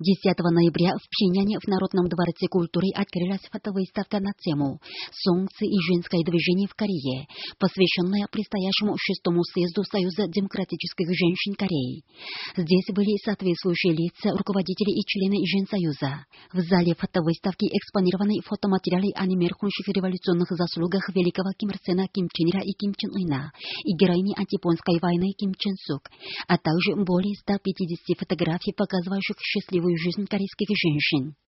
10 ноября в Пхеньяне в Народном дворце культуры открылась фотовыставка на тему «Солнце и женское движение в Корее», посвященная предстоящему 6-му съезду Союза демократических женщин Кореи. Здесь были соответствующие лица, руководители и члены Женсоюза. В зале фотовыставки экспонированы фотоматериалы о немеркнущих революционных заслугах великого Ким Ир Сена, Ким Чен Ира и Ким Чен Ына и героини антияпонской войны Ким Чен Сук, а также более 150 фотографий, показывающих счастливую жизнь корейских женщин.